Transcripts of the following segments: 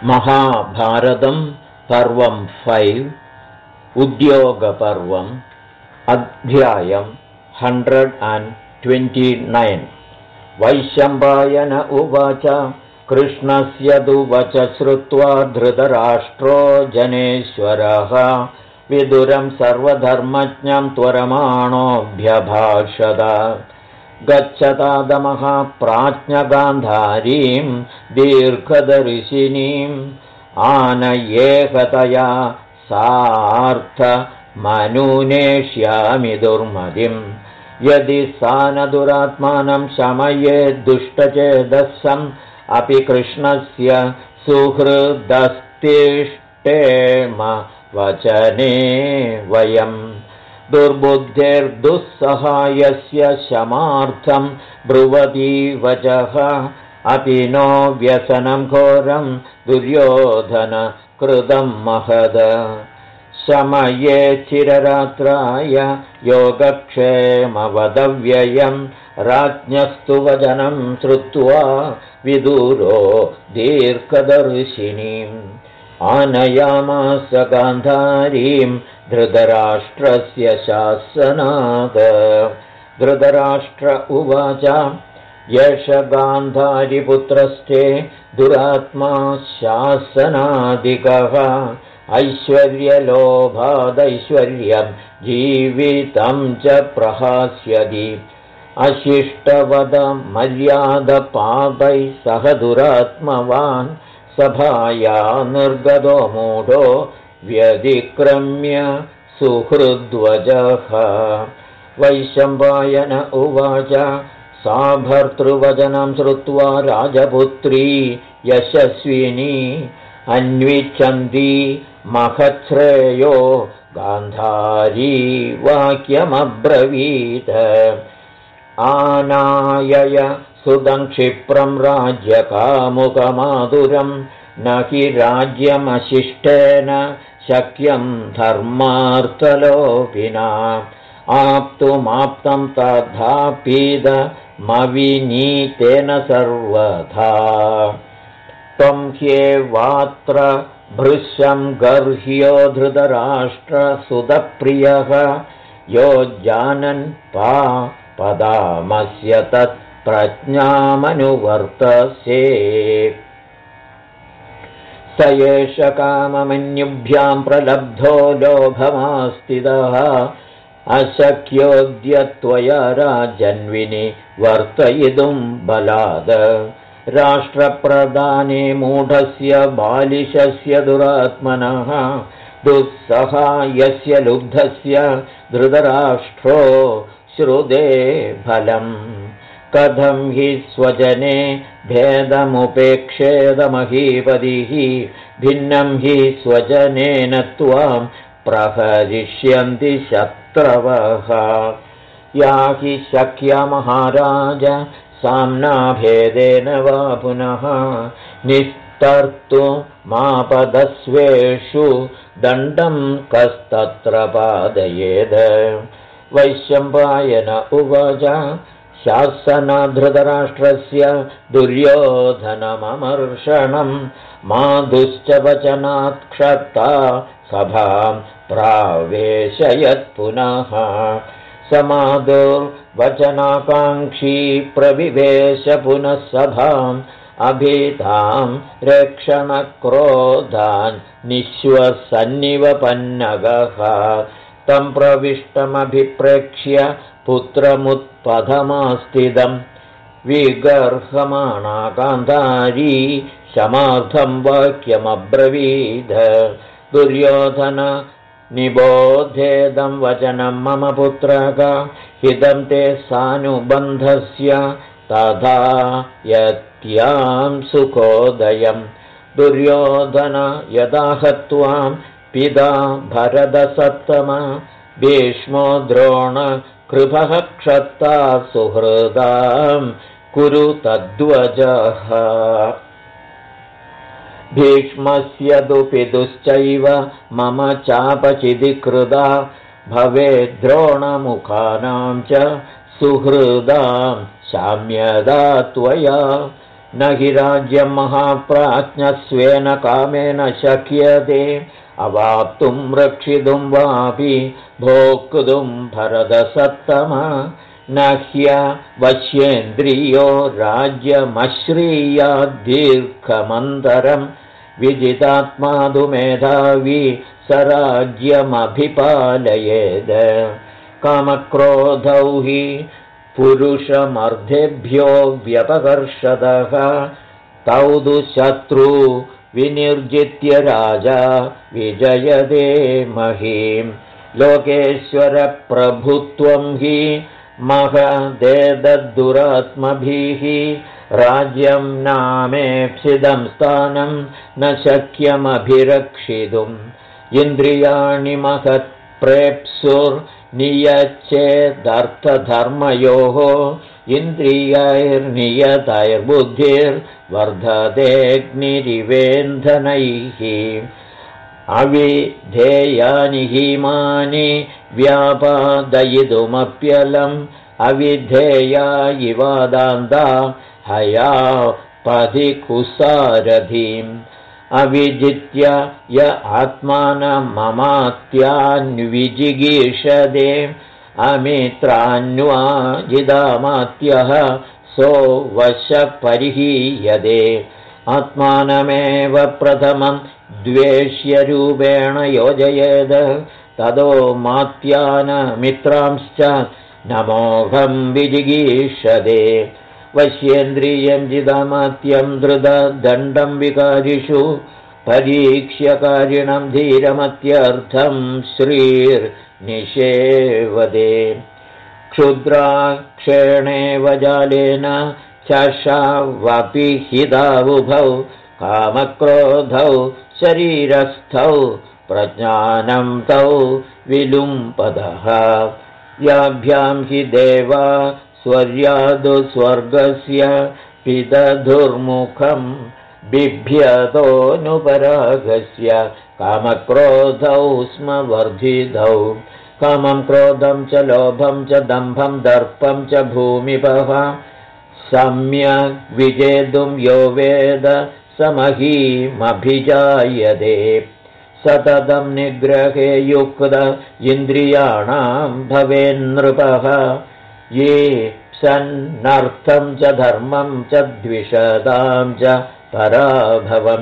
महाभारतं पर्वं 5 उद्योगपर्वम् अध्यायं 129 वैशम्पायन उवाच कृष्णस्य दुवच श्रुत्वा धृतराष्ट्रो जनेश्वरः विदुरं सर्वधर्मज्ञं त्वरमाणोऽभ्यभाषत गच्छतादमः प्राज्ञगान्धारीं दीर्घदर्शिनीम् आनयेकतया सार्थमनुनेष्यामि दुर्मतिम् यदि सा न दुरात्मानं शमये दुष्टचेदसम् अपि कृष्णस्य सुहृदस्तिष्ठेम वचने वयम् दुर्बुद्धेर्दुःसहायस्य शमार्थं ब्रुवती वचः अपि नो व्यसनं घोरं दुर्योधन कृतं महद शमये चिररात्राय योगक्षेमवदव्ययं राज्ञस्तु वचनं श्रुत्वा विदुरो दीर्घदर्शिनीम् आनयामास गान्धारीं धृतराष्ट्रस्य शासनात् धृतराष्ट्र उवाच यश गान्धारिपुत्रस्ते दुरात्मा शासनादिकः ऐश्वर्यलोभादैश्वर्यं जीवितं च प्रहास्यति अशिष्टवदमर्यादपापैः सह दुरात्मवान् सभाया निर्गतो मूढो व्यतिक्रम्य सुहृद्वजः वैशम्पायन उवाच सा भर्तृवचनं श्रुत्वा राजपुत्री यशस्विनी अन्विच्छन्ती महच्छ्रेयो गान्धारी वाक्यमब्रवीत् आनायय सुदं क्षिप्रं राज्यकामुकमाधुरं न हि राज्यमशिष्टेन शक्यं धर्मार्थलोभिना आप्तुमाप्तं तथापीदमविनीतेन सर्वथा त्वं ह्येवात्र भृशं गर्ह्यो धृतराष्ट्रसुतप्रियः यो जानन् पदामस्य तत् प्रज्ञामनुवर्तसे स एष काममन्युभ्यां प्रलब्धो लोभमास्तिदः अशक्योऽद्य त्वया राजन्विनि वर्तयितुं बलाद राष्ट्रप्रदाने मूढस्य बालिशस्य दुरात्मनः दुःसहायस्य लुब्धस्य धृतराष्ट्रो श्रुते फलम् कथं हि स्वजने भेदमुपेक्षेदमहीपतिः भिन्नं हि स्वजनेन त्वां प्रहरिष्यन्ति शत्रवः या हि शक्या महाराज साम्नाभेदेन वा पुनः निस्तर्तुमापदस्वेषु दण्डं कस्तत्र पादयेद वैशम्पायन उवाच शासनधृतराष्ट्रस्य दुर्योधनममर्षणं माधुश्च वचनात् क्षत्ता सभां प्रावेशयत् पुनः समादुर्वचनाकाङ्क्षी प्रविवेश पुनः सभाम् अभीतां रेक्षणक्रोधान् निःश्वसन्निव पन्नगः तं प्रविष्टमभिप्रेक्ष्य पुत्रमुत्पथमास्तिदं विगर्हमाणा गान्धारी शमार्थं वाक्यमब्रवीद दुर्योधन निबोधेदं वचनं मम पुत्रक हितं ते सानुबन्धस्य तथा यत्यां सुखोदयं दुर्योधन यदा हत्वां पिता भरतसत्तम भीष्मो द्रोण कृपः क्षत्ता सुहृदां कुरु तद्वजः भीष्मस्य दुपितुश्चैव मम चापचिदिकृता भवेद्द्रोणमुखानां च सुहृदां शाम्यदा त्वया न हि राज्यं महाप्राज्ञस्वेन कामेन शक्यते अवाप्तुं रक्षितुं वापि भोक्तुं भरतसत्तम न ह्यवश्येन्द्रियो राज्यमश्रीयाद्दीर्घमन्तरं विजितात्मा तु मेधावी स राज्यमभिपालयेद कामक्रोधौ हि पुरुषमर्धेभ्यो व्यपकर्षतः तौ तु शत्रु विनिर्जित्य राजा विजयते महीम् लोकेश्वरप्रभुत्वं हि महदेदद्दुरात्मभिः राज्यं नामेप्सितं स्थानं न शक्यमभिरक्षितुम् इन्द्रियाणि महत्प्रेप्सुर्नियच्चेदर्थधर्मयोः इन्द्रियैर्नियतैर्बुद्धिर्वर्धतेऽग्निरिवेन्धनैः अविधेयानि हीमानि व्यापादयितुमप्यलम् अविधेया इवादान्ता हयापधिकुसारथीम् अविजित्य य आत्मानममात्यान्विजिगीषदे अमित्रान्वाजिदामात्यः सो वशपरिहीयते आत्मानमेव प्रथमं द्वेष्यरूपेण योजयेद ततो मात्यानमित्रांश्च नमोघं विजिगीषदे वश्येन्द्रियं जिदामात्यं धृतदण्डं विकारिषु परीक्ष्यकारिणं धीरमत्यर्थं श्रीर्निषेवदे क्षुद्राक्षेणेव जालेन चषावपि हितावुभौ कामक्रोधौ शरीरस्थौ प्रज्ञानं तौ विलुम्पदः याभ्यां हि देवा स्वर्यादुस्वर्गस्य पिदधुर्मुखं बिभ्यतोऽनुपरागस्य कामक्रोधौ स्म वर्धितौ कामं क्रोधं च लोभं च दम्भं दर्पं च भूमिपः सम्यग् विजेतुं यो वेद समहीमभिजायते सततं निग्रहे युक्त इन्द्रियाणां भवेन्नृपः ये सन्नर्थं च धर्मं च द्विषदां च पराभवम्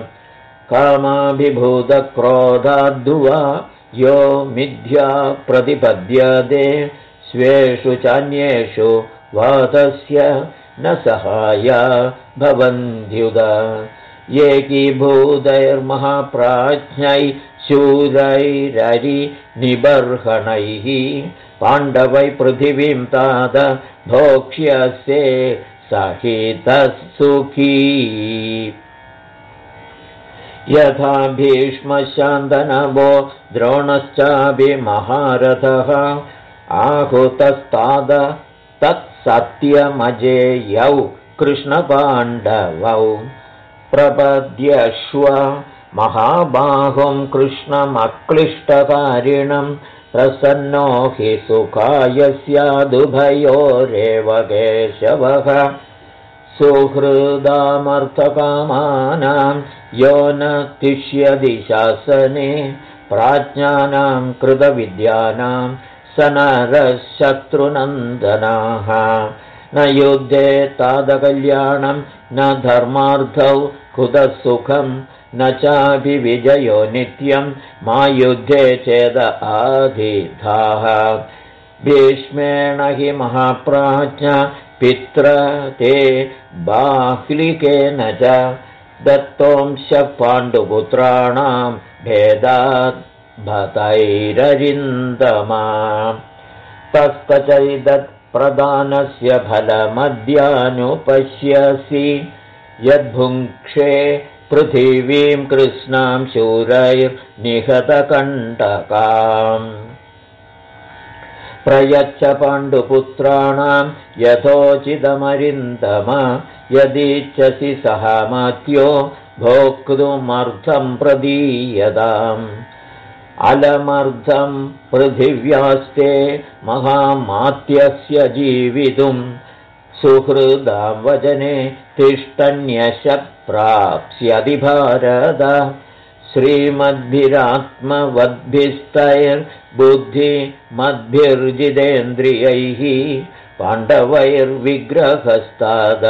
कामाभिभूतक्रोधाद्वा यो मिथ्या प्रतिपद्यते स्वेषु चान्येषु वातस्य न सहाया भवन्त्युद एकीभूतैर्महाप्राज्ञैः शूरैररिनिबर्हणैः पाण्डवै पृथिवीं तात भोक्ष्यसे सहितः सुखी यथा भीष्मशान्तनवो द्रोणश्चापि महारथः आहुतस्ताद तत्सत्यमजेयौ कृष्णपाण्डवौ प्रपद्यश्व महाबाहुं कृष्णमक्लिष्टकारिणं प्रसन्नो हि सुखाय स्यादुभयोरेव केशवः सुहृदामर्थकामानां यो न तिष्यति शासने प्राज्ञानां कृतविद्यानां स नरः शत्रुनन्दनाः न युद्धे तादकल्याणं न धर्मार्थौ कुतः सुखं न चाभिविजयो नित्यं मा युद्धे चेद आधिधाः भीष्मेण हि महाप्राज्ञा पित्र ते बाह्लिकेन च दत्तोंशः पाण्डुपुत्राणां भेदात् भतैररिन्दमा तस्तचैदत्प्रदानस्य फलमद्यानुपश्यसि यद्भुङ्क्षे पृथिवीं कृष्णां शूरैर्निहतकण्टकाम् प्रयच्छ पाण्डुपुत्राणां यथोचितमरिन्दम यदीच्छसि सहामात्यो भोक्तुमर्थं प्रदीयताम् अलमर्धं पृथिव्यास्ते महामात्यस्य जीवितुं सुहृदां वचने तिष्ठन्यशः प्राप्स्यति भारत श्रीमद्भिरात्मवद्भिस्तैर्बुद्धिमद्भिर्जितेन्द्रियैः पाण्डवैर्विग्रहस्ताद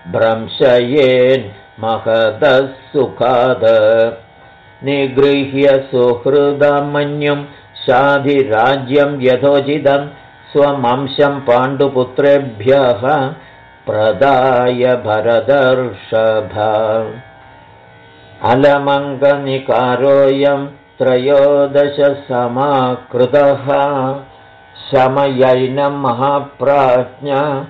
भ्रंशयेन्महतः सुखाद निगृह्य सुहृदां मन्युं शाधिराज्यं यथोचितं स्वमंशं पाण्डुपुत्रेभ्यः प्रदाय भरतर्षभ अलमङ्गनिकारोऽयं त्रयोदशसमाकृतः शमयैनं महाप्राज्ञ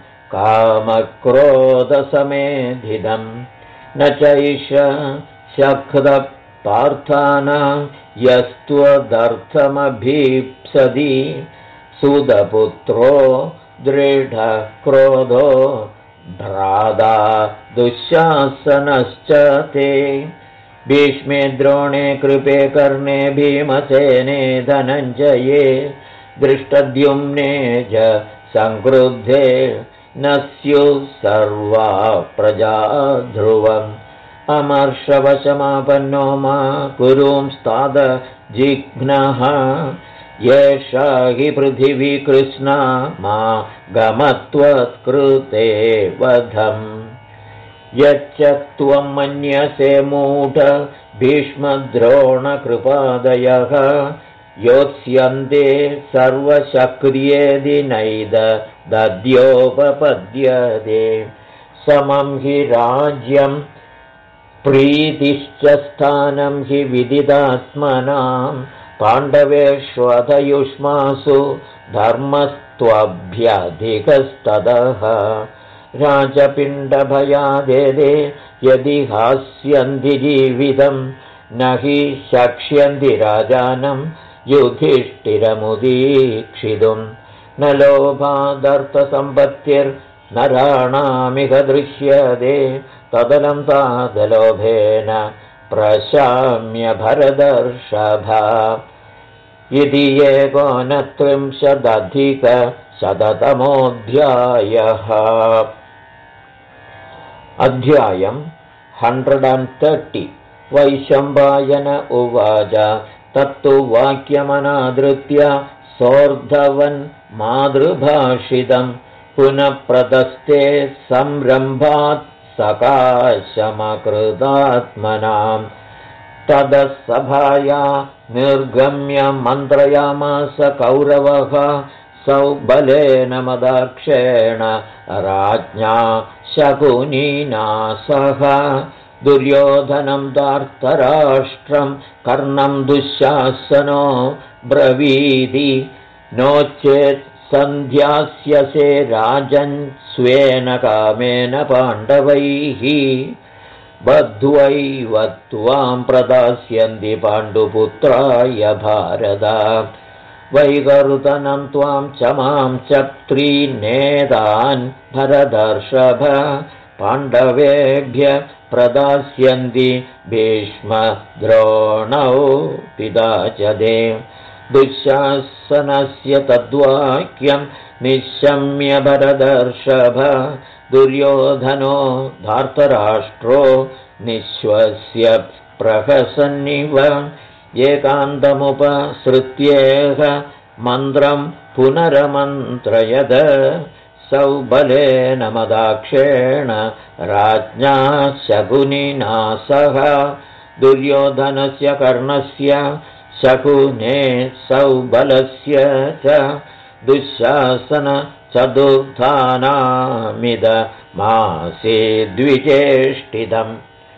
कामक्रोधसमेधितं न चैष शक्तपार्थानां यस्त्वदर्थमभीप्सति सुदपुत्रो दृढक्रोधो भ्राता दुःशासनश्च ते भीष्मे द्रोणे कृपे कर्णे भीमसेने धनञ्जये दृष्टद्युम्ने च संक्रुद्धे न स्युः सर्वा प्रजा ध्रुवम् अमर्षवशमापन्नो मा कुरुंस्ताद जिघ्नः येषा हि पृथिवी कृष्णा मा गमत्वत्कृते वधम् यच्च त्वं मन्यसे मूढ भीष्मद्रोणकृपादयः योत्स्यन्ते सर्वशक्रियेदि नैद दद्योपपद्यते समं हि राज्यं प्रीतिश्च स्थानं हि विदितात्मनां पाण्डवेष्वधयुष्मासु धर्मस्त्वभ्यधिकस्ततः राजपिण्डभयादेदे यदि हास्यन्ति जीवितं न हि शक्ष्यन्ति राजानं युधिष्ठिरमुदीक्षितुं न लोभादर्थसम्पत्तिर्नराणामिह दृश्यते तदलं तादलोभेन प्रशाम्य भरतर्षभ इति 19+100तमोऽध्यायः अध्यायं 130 वैशम्पायन उवाच तत्तु वाक्यमनादृत्य सोऽर्धवन् मातृभाषितं पुनः प्रतस्ते संरम्भात् सकाशमकृतात्मनां ततः सभाया निर्गम्य मन्त्रयामास कौरवः सौबलेन मदाक्षेण राज्ञा शकुनिना सह दुर्योधनं दार्तराष्ट्रं कर्णं दुःशासनो ब्रवीति नो चेत् सन्ध्यास्यसे राजन् स्वेन कामेन पाण्डवैः बद्ध्वैव त्वां प्रदास्यन्ति पाण्डुपुत्राय भारत वैकर्तनं त्वां च मां च त्रीनेतान् भरतर्षभ पाण्डवेभ्य प्रदास्यन्ति भीष्मद्रोणौ पिता च ते दुःशासनस्य तद्वाक्यं निशम्य भरतर्षभ दुर्योधनो धार्तराष्ट्रो निःश्वस्य प्रहसन्निव एकान्तमुपसृत्येह मन्त्रं पुनरमन्त्रयद सौबलेन मदाक्षेण राज्ञा शकुनिना सह दुर्योधनस्य कर्णस्य शकुने सौबलस्य च दुःशासन चतुर्थानामिदमासे द्विचेष्टितम्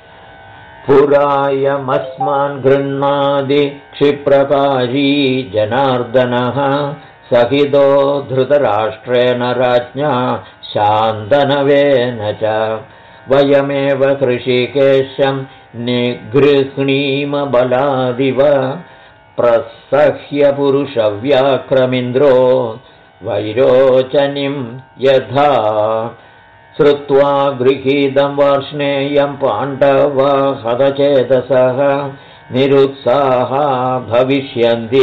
पुरायमस्मान् गृह्णादि क्षिप्रकारी जनार्दनः सहितो धृतराष्ट्रेण राज्ञा शान्तनवेन च वयमेव हृषीकेशं निगृह्णीम बलादिव प्रसह्य पुरुषव्याक्रमिन्द्रो वैरोचनीं यथा श्रुत्वा गृहीतं वार्ष्णेयं पाण्डवा हतचेतसः निरुत्साहा भविष्यन्ति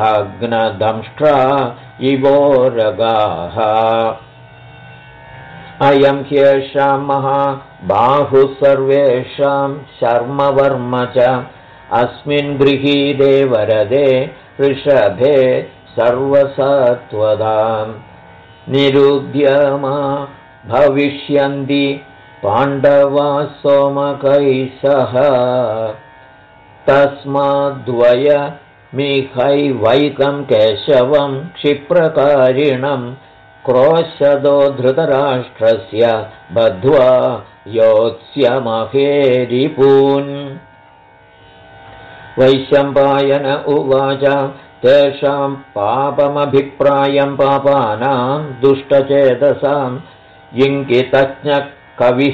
भग्नदंष्ट्रा इवोरगाः अयं ह्येषां महाबाहुः सर्वेषां शर्मवर्म च अस्मिन् गृहीते वरदे ऋषभे सर्वसत्त्वदाम् निरुद्यमा भविष्यन्ति पाण्डवाः सोमकैः सह तस्माद्वयमिहैवैकं केशवं क्षिप्रकारिणं क्रोशदो धृतराष्ट्रस्य बद्ध्वा योत्स्यमहेरिपून् वैशम्पायन उवाच तेषां पापमभिप्रायं पापानां दुष्टचेतसां इंगितज्ञः कविः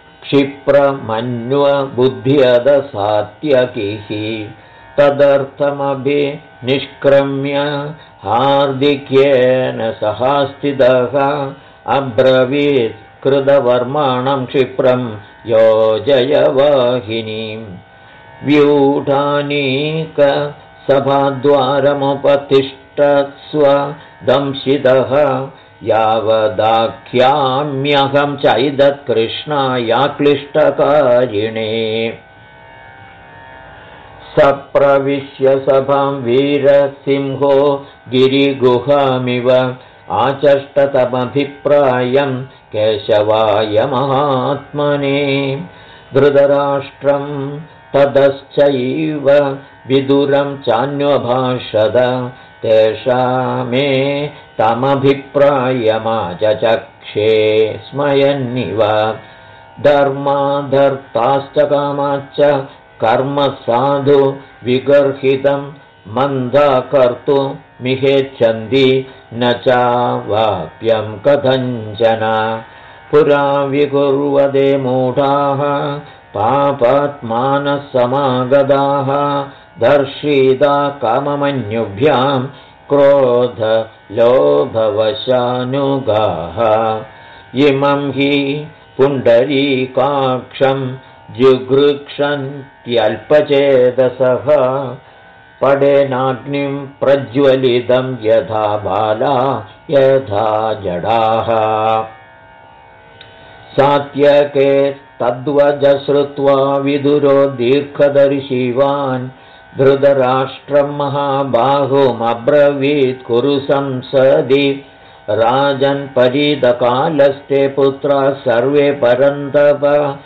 क्षिप्रमन्वबुद्ध्यदसात्यकिः तदर्थमभिनिष्क्रम्य हार्दिक्येन सहास्थितः अब्रवीत् कृतवर्माणं क्षिप्रं योजय वाहिनीम् व्यूढानीकसभाद्वारमुपतिष्ठत्स्व दंशितः यावदाख्याम्यहं चैदत्कृष्णायाक्लिष्टकारिणे सप्रविश्य सभां वीरसिंहो गिरिगुहामिव आचष्टतमभिप्रायं केशवाय महात्मने धृतराष्ट्रं ततश्चैव विदुरं चान्वभाषद तेषामे तमभिप्रायमाचचक्षे स्मयन्निव धर्माधर्ताश्च कामाच्च कर्म साधु विगर्हितं मन्दा कर्तुमिहेच्छन्ति न चावाप्यं कथञ्चन पुरा विकुर्वते मूढाः पापात्मानः समागताः दर्शिता काममन्युभ्यां क्रोधलोभवशानुगाः इमं हि पुण्डरीकाक्षं जिगृक्षन्त्यल्पचेतसः पडेनाग्निं प्रज्वलितं यथा बाला यथा जडाः सात्यके तद्वच श्रुत्वा विदुरो दीर्घदर्शिवान् धृतराष्ट्रं महाबाहुमब्रवीत् कुरु संसदि राजन्परीतकालस्ते पुत्राः सर्वे परन्तप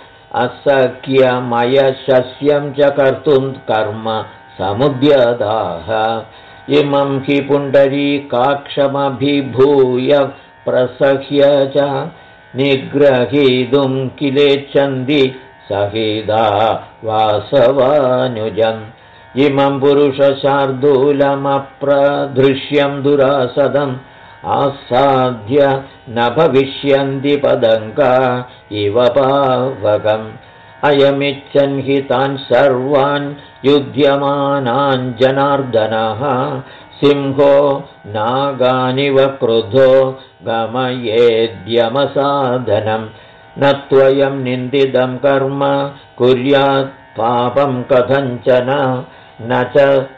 असख्यमयशस्यं च कर्तुं कर्म समुद्यताः इमं हि पुण्डरीकाक्षमभिभूय प्रसह्य च निग्रहीतुं किलेच्छन्ति सहिता वासवानुजम् इमं पुरुषशार्दूलमप्रदृश्यं दुरासदम् आसाद्य न भविष्यन्ति पदङ्का इव पावकम् अयमिच्छन् हि तान् सर्वान् युध्यमानान् जनार्दनः सिंहो नागानिव क्रुधो गमयेद्यमसाधनं न त्वयं निन्दितं कर्म कुर्यात् पापं कथञ्चन न च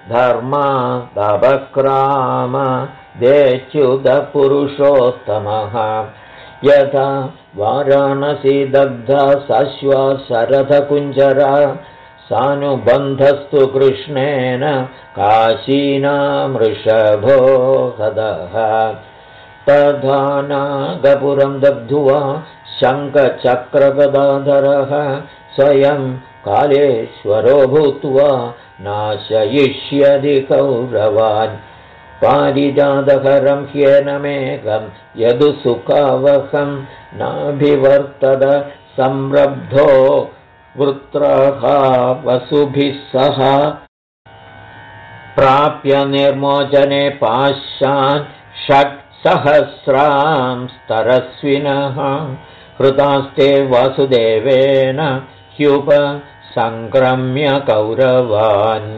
धर्मादपक्राम देच्युतपुरुषोत्तमः यथा वाराणसी दग्धा सश्वा शरथकुञ्जरा सानुबन्धस्तु कृष्णेन काशीनामृषभो हदः तथा नागपुरं दग्ध्वा शङ्खचक्रगदाधरः स्वयं कालेश्वरो भूत्वा नाशयिष्यति कौरवान् पारिजातहरं ह्येनमेकं यदुसुखावहं नाभिवर्तत संरब्धो वृत्रः वसुभिः सह प्राप्य निर्मोचने पाशान् 6,000 हृतास्ते वासुदेवेन ह्युपसङ्क्रम्य कौरवान्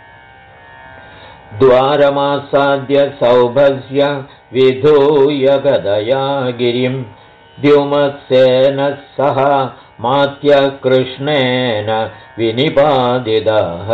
द्वारमासाद्य सौभस्य विधूय गदया गिरिं द्युमत्सेन सह मात्यकृष्णेन विनिपादितः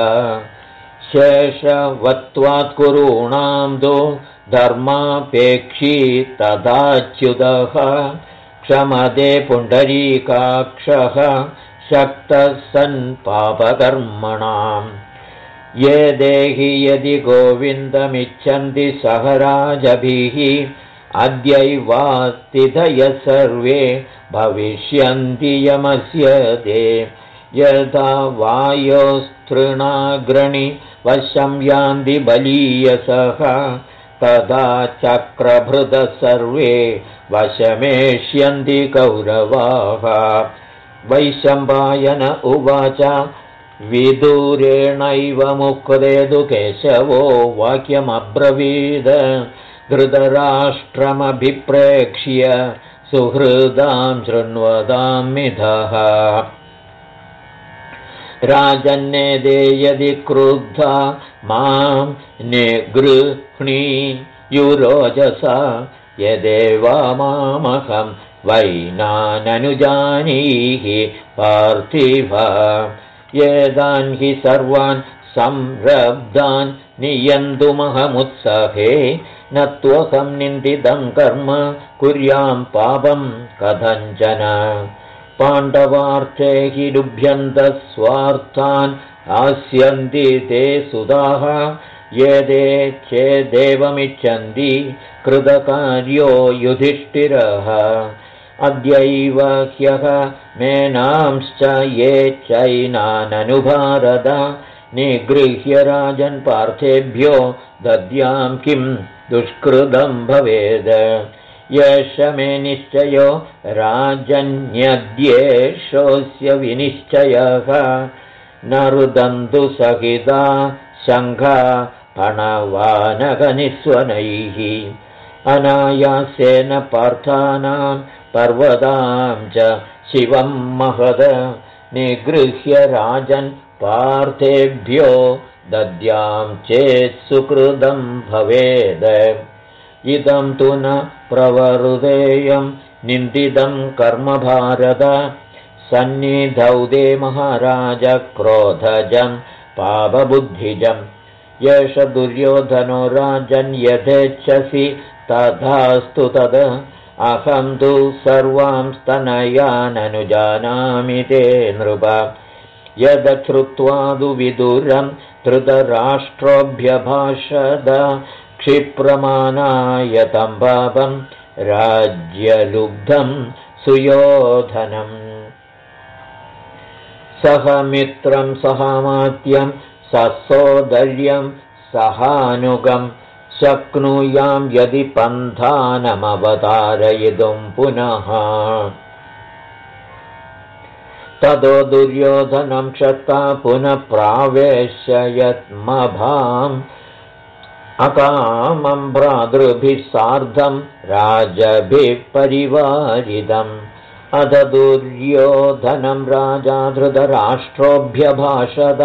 शेषवत्वात् कुरूणां तु धर्मापेक्षी तदाच्युतः क्षमदे पुण्डरीकाक्षः शक्तः सन् पापकर्मणाम् ये देहि यदि गोविन्दमिच्छन्ति सह राजभिः अद्यैवास्तिथयः सर्वे भविष्यन्ति यमस्य ते यथा वायोस्तृणाग्रणि वशं यान्ति बलीयसः तदा चक्रभृतः सर्वे वशमेष्यन्ति कौरवाः वैशम्पायन उवाच विदूरेणैव मुक्तेदु केशवो वाक्यमब्रवीद धृतराष्ट्रमभिप्रेक्ष्य सुहृदां शृण्वतां मिथः राजन्नेदे यदि क्रुद्धा मां निगृह्णीयुरोजसा यदेवा मामहं वैनाननुजानीहि पार्थिव एतान् हि सर्वान् संरब्धान् नियन्तुमहमुत्सहे न त्वहं निन्दितं कर्म कुर्यां पापं कथञ्चन पाण्डवार्थे हि लुभ्यन्तः स्वार्थान् हास्यन्ति ते सुधाः यदे चेदेवमिच्छन्ति कृतकार्यो युधिष्ठिरः अद्यैव ह्यः मेनांश्च ये चैनाननुभारत निगृह्य राजन् पार्थेभ्यो दद्यां किं दुष्कृतं भवेद् यश मे निश्चयो राजन्यद्येषोऽस्य विनिश्चयः न रुदन्तु सहिता शङ्खा फणवानकनिस्वनैः अनायासेन पार्थानां पर्वतां च शिवं महद निगृह्य राजन् पार्थेभ्यो दद्यां चेत् सुकृतं भवेद इदं तु न प्रवरुदेयं निन्दितं कर्म भारत सन्निधौ दे महाराज क्रोधजं पापबुद्धिजं येष दुर्योधनो राजन् यथेच्छसि तथास्तु तद अहं तु सर्वां स्तनयाननुजानामि ते नृप यदश्रुत्वादु विदुरं धृतराष्ट्रोऽभ्यभाषद क्षिप्रमाणाय तं पापं राज्यलुब्धं सुयोधनम् सह मित्रं सहामात्यं ससोदर्यं सहानुगं शक्नुयां यदि पन्थानमवतारयितुं पुनः ततो दुर्योधनं क्षत्ता पुनः प्रावेशयत्मभाम् अकामं भ्रातृभिः सार्धं राजभिः परिवारितम् अथ दुर्योधनं राजा धृतराष्ट्रोऽभ्यभाषत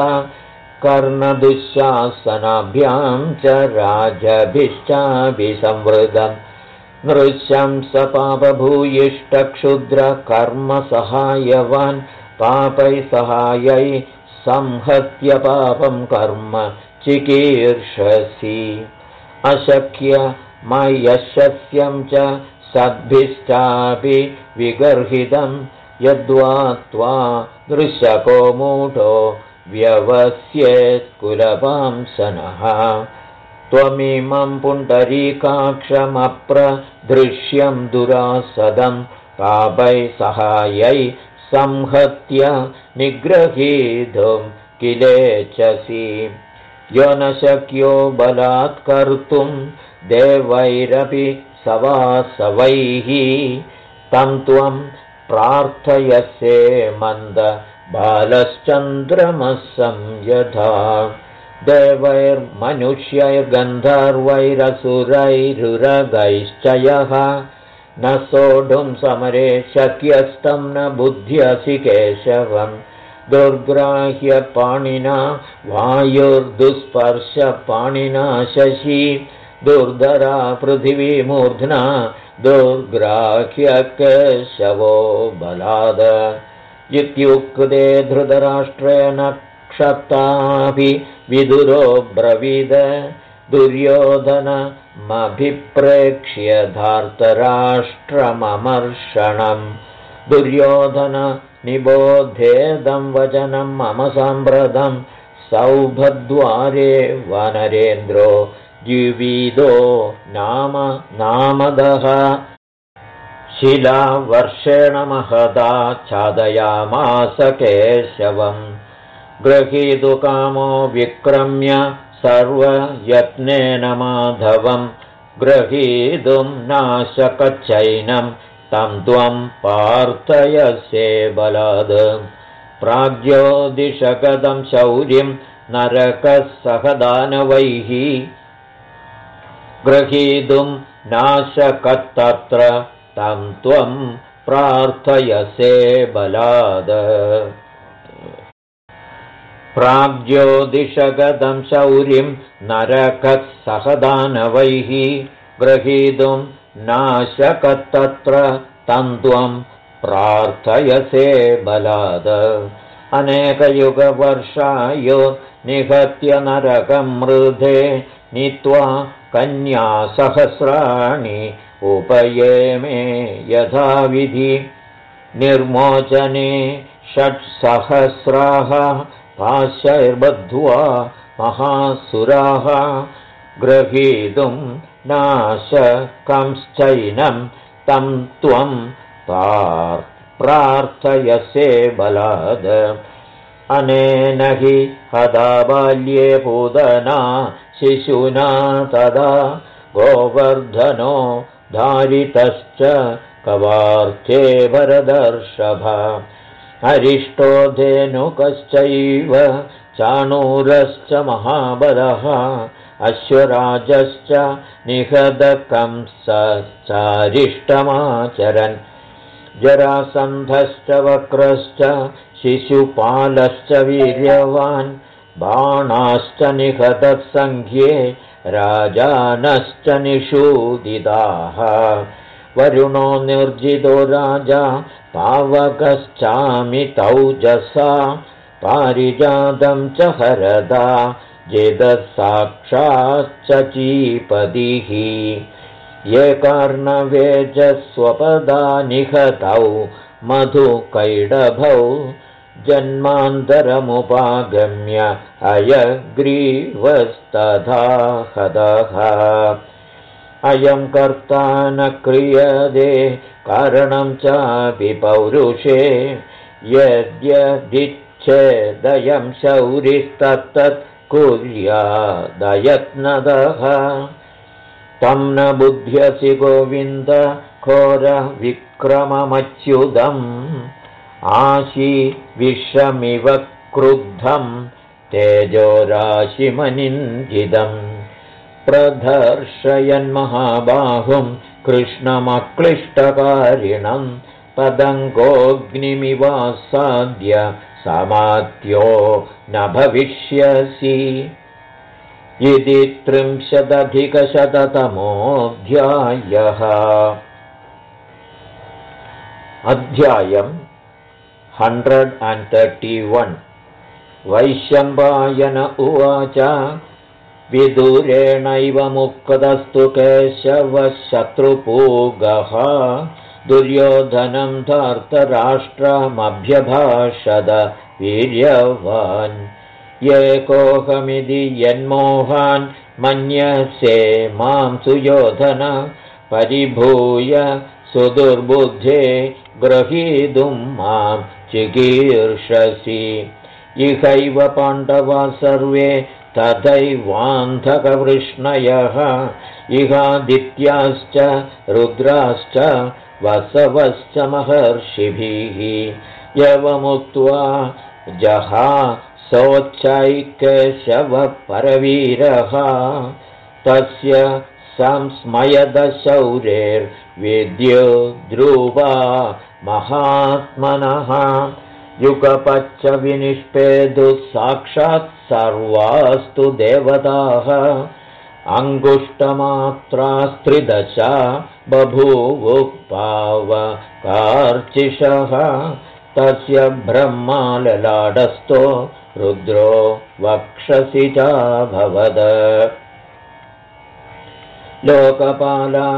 कर्णदुःशासनाभ्यां च राजभिश्चाभिसंवृतम् नृशंसपापभूयिष्ठक्षुद्रकर्मसहायवान् पापै सहायै संहत्य पापं कर्म चिकीर्षसि अशक्य मयशस्यं च सद्भिश्चापि विगर्हितं यद्वा त्वा दृशको मूढो व्यवस्येत् कुलपांसनः त्वमिमं पुण्डरीकाक्षमप्रदृश्यं दुरासदं पापै सहायै संहत्य निग्रहीतुं किलेच्छसि यो न शक्यो बलात्कर्तुं देवैरपि सवासवैः तं त्वं प्रार्थयसे मन्द बालश्चन्द्रमसं यथा देवैर्मनुष्यैर्गन्धर्वैरसुरैरुरगैश्च यः न सोढुं समरे शक्यस्तं न बुध्यसि केशवम् दुर्ग्राह्यपाणिना वायुर्दुस्पर्शपाणिना शशि दुर्धरा पृथिवीमूर्ध्ना दुर्ग्राह्यकेशवो बलाद इत्युक्ते धृतराष्ट्रेण क्षत्ताभि विदुरो ब्रवीद दुर्योधनमभिप्रेक्ष्य धार्तराष्ट्रममर्षणम् दुर्योधन निबोधेदं वचनं मम साम्प्रतं सौभद्वारे वनरेन्द्रो जीविदो नामदः शिलावर्षेण महदा छादयामास केशवम् गृहीतुकामो विक्रम्य सर्वयत्नेन माधवं गृहीतुं नाशकच्चैनं तं त्वं पार्थयसे बलाद् प्राग्ज्योतिषगतं शौर्यं नरकः सहदानवैः गृहीतुं नाशकस्तत्र तं त्वं प्रार्थयसे बलाद् प्राग्ज्योतिषगतं शौर्यं नरकः सहदानवैः गृहीतुं नाशकस्तत्र तं त्वं प्रार्थयसे बलाद् अनेकयुगवर्षायो निहत्य नरकं मृधे नीत्वा कन्यासहस्राणि उपयेमे यथाविधि निर्मोचने 600 पाशैर्बद्ध्वा महासुराः गृहीतुं नाशकंश्चैनं तं त्वं प्रार्थयसे बलाद् अनेन हि हदा बाल्ये पूतना शिशुना तदा गोवर्धनो धारितश्च कवार्थे भरदर्षभ अरिष्टो धेनुकश्चैव चाणूरश्च महाबलः अश्वराजश्च निहतकंसश्चारिष्टमाचरन् जरासन्धश्च वक्रश्च शिशुपालश्च वीर्यवान् बाणाश्च निहतः सङ्ख्ये राजानश्च निषूदिताः वरुणो निर्जितो राजा पावकश्चामितौजसा पारिजातं च हरदा जेदसाक्षाच्च चीपदिः ये कर्णवेजस्वपदा निहतौ मधुकैडभौ जन्मान्तरमुपागम्य अयग्रीवस्तथा हतः अयं कर्ता न क्रियते कारणं चापि पौरुषे यद्यदिच्छेदयं शौरिस्तत्तत् कुर्यादयत्नदः तं न बुध्यसि गोविन्द घोरविक्रममच्युतम् आशी विषमिव क्रुद्धं तेजोराशिमनिन्दितम् प्रदर्शयन्महाबाहुं कृष्णमक्लिष्टकारिणं पतङ्गोऽग्निमिवासाद्य समात्यो न भविष्यसि इति 30अधिकशततमोऽध्यायः अध्यायं 131 वैशम्पायन उवाच विदुरेणैव मुक्तस्तु केशवः शत्रुपूगः दुर्योधनं धार्तराष्ट्रमभ्यभाषद वीर्यवान् एकोऽहमिति यन्मोहान् मन्यसे मां सुयोधन परिभूय सुदुर्बुद्धे ग्रहीतुं मां चिकीर्षसि इहैव पाण्डवा सर्वे तथैवान्धकवृष्णयः इहादित्याश्च रुद्राश्च वसवश्च महर्षिभिः यवमुक्त्वा जहासोच्चैकेशवः परवीरः तस्य संस्मयदशौरेर्विद्युद्रुवा महात्मनः युगपच्च विनिष्पेदुः साक्षात् सर्वास्तु देवताः अङ्गुष्टमात्रास्त्रिदशा बभूवुः पावकार्चिषः तस्य ब्रह्माललाडस्थो रुद्रो वक्षसि चाभवद लोकपाला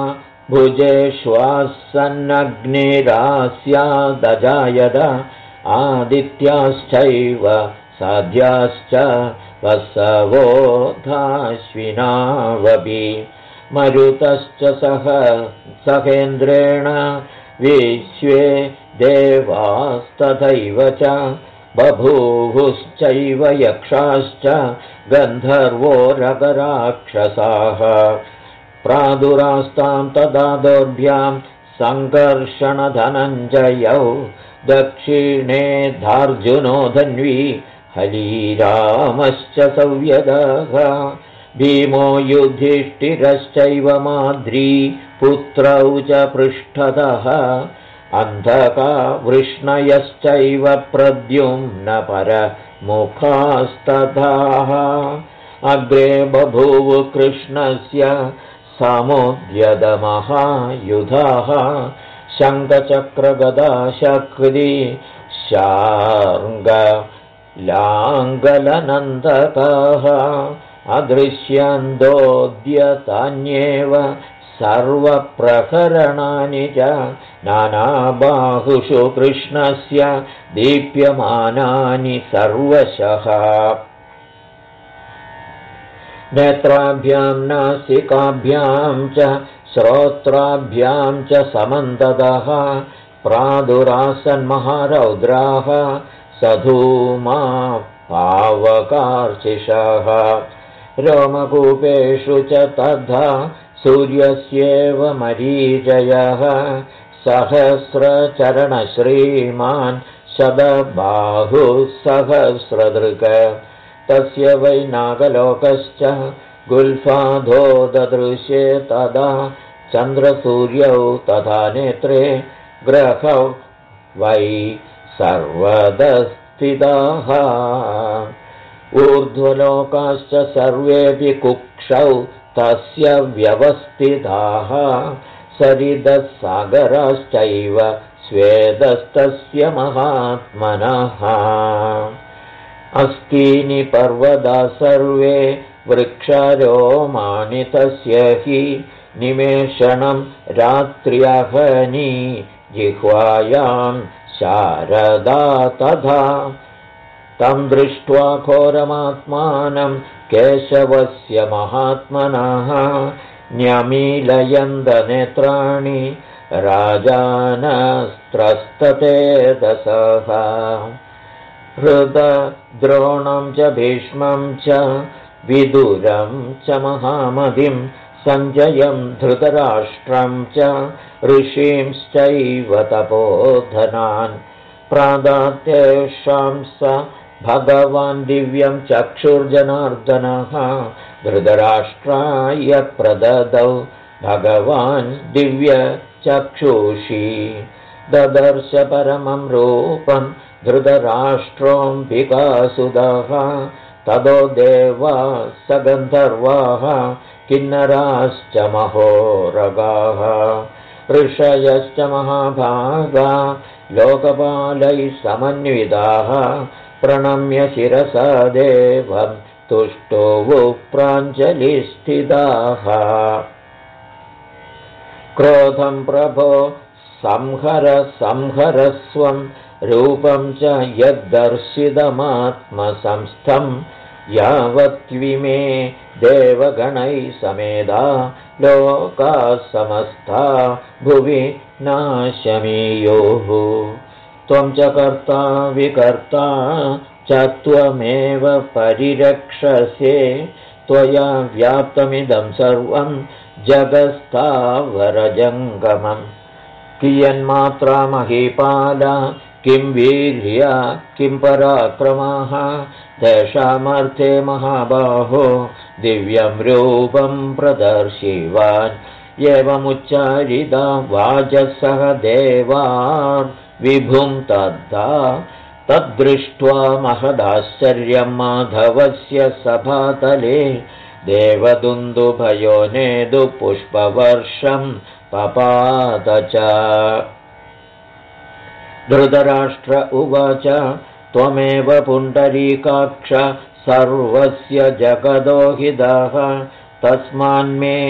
भुजेष्वासन्नग्निरास्यादजायद आदित्याश्चैव साध्याश्च वसवोधाश्विनावपि मरुतश्च सहेन्द्रेण विश्वे देवास्तथैव च बभूवुश्चैव यक्षाश्च गन्धर्वोरगराक्षसाः प्रादुरास्तां तदा दोर्भ्यां सङ्कर्षणधनञ्जयौ दक्षिणे धार्जुनो धन्वी हलीरामश्च सव्यदः भीमो युधिष्ठिरश्चैव माद्री पुत्रौ च पृष्ठतः अन्धका वृष्णयश्चैव प्रद्युम्न परमुखास्तथाः अग्रे बभूव कृष्णस्य समुद्यतमहायुधाः शङ्खचक्रगदाशक्ति शार्ङ्गलाङ्गलनन्दकाः अदृश्यन्दोद्यतान्येव सर्वप्रकरणानि च नानाबाहुषु कृष्णस्य दीप्यमानानि सर्वशः नेत्राभ्यां नासिकाभ्यां च श्रोत्राभ्यां च समन्ततः प्रादुरासन्महारौद्राः सधूमा पावकार्चिषः रोमकूपेषु च तथा सूर्यस्येव मरीचयः सहस्रचरणश्रीमान् शतबाहुः सहस्रदृक् तस्य वै नागलोकश्च गुल्फाधो ददृश्ये तदा चन्द्रसूर्यौ तथा नेत्रे ग्रहौ वै सर्वदस्थिताः ऊर्ध्वलोकाश्च सर्वेऽपि कुक्षौ तस्य व्यवस्थिताः सरिदसागराश्चैव स्वेदस्तस्य महात्मनः अस्तीनि पर्वता सर्वे वृक्षारोमाणि तस्य हि निमेषणं रात्र्यहनी जिह्वायां शारदा तथा तं दृष्ट्वा घोरमात्मानं केशवस्य महात्मनः न्यमीलयन्दनेत्राणि राजानस्त्रस्ततेजसः हृदद्रोणं च भीष्मं च विदुरं च महामतिं सञ्जयं धृतराष्ट्रं च ऋषींश्चैव तपोधनान् प्रादात्येषां स भगवान् दिव्यं चक्षुर्जनार्दनः धृतराष्ट्राय प्रददौ भगवान् दिव्यचक्षुषी ददर्श परमं रूपं धृतराष्ट्रोऽम्बिकासुतः ततो देवाः सगन्धर्वाः किन्नराश्च महोरगाः ऋषयश्च महाभागा लोकपालैः समन्विताः प्रणम्य शिरसा देवं तुष्टुवुः प्राञ्जलिस्थिताः क्रोधं प्रभो संहरस्वं रूपं च यद्दर्शितमात्मसंस्थं यावत्विमे देवगणैः समेधा लोकाः समस्ता भुवि नाशमीयुः त्वं च कर्ता विकर्ता च त्वमेव परिरक्षसे त्वया व्याप्तमिदं सर्वं जगत्स्थावरजङ्गमम् कियन्मात्रा महीपाला किं वीर्य किं पराक्रमाः तेषामर्थे महाबाहो दिव्यं रूपं प्रदर्शिवान् एवमुच्चारिता वाचसः देवान् विभुं तद्धा तद्दृष्ट्वा महदाश्चर्यं माधवस्य सभातले देवदुन्दुभयो नेदु पुष्पवर्षं पपात च धृतराष्ट्र उवाच त्वमेव पुण्डरीकाक्ष सर्वस्य जगदोहितः तस्मान्मे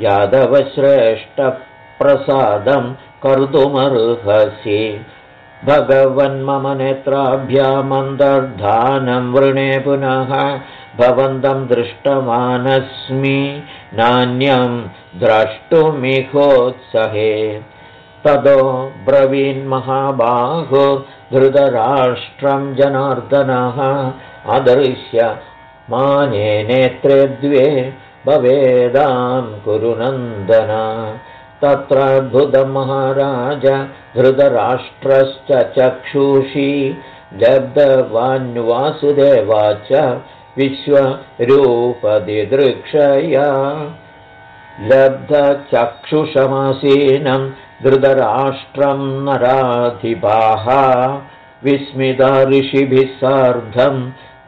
यादवश्रेष्ठप्रसादं कर्तुमर्हसि भगवन्मम नेत्राभ्यामन्तर्धानं वृणे पुनः भवन्तं दृष्टवानस्मि नान्यं द्रष्टुमिहोत्सहे ततो ब्रवीन्महाबाहो धृतराष्ट्रं जनार्दनः अदृश्य माने नेत्रे द्वे भवेदां कुरु नन्दन तत्र अद्भुतं महाराज धृतराष्ट्रश्च चक्षुषी लब्धवान्वासुदेवाच विश्वरूपदिदृक्षया लब्धचक्षुषमासीनं धृतराष्ट्रं नराधिपाः विस्मिता ऋषिभिः सार्धं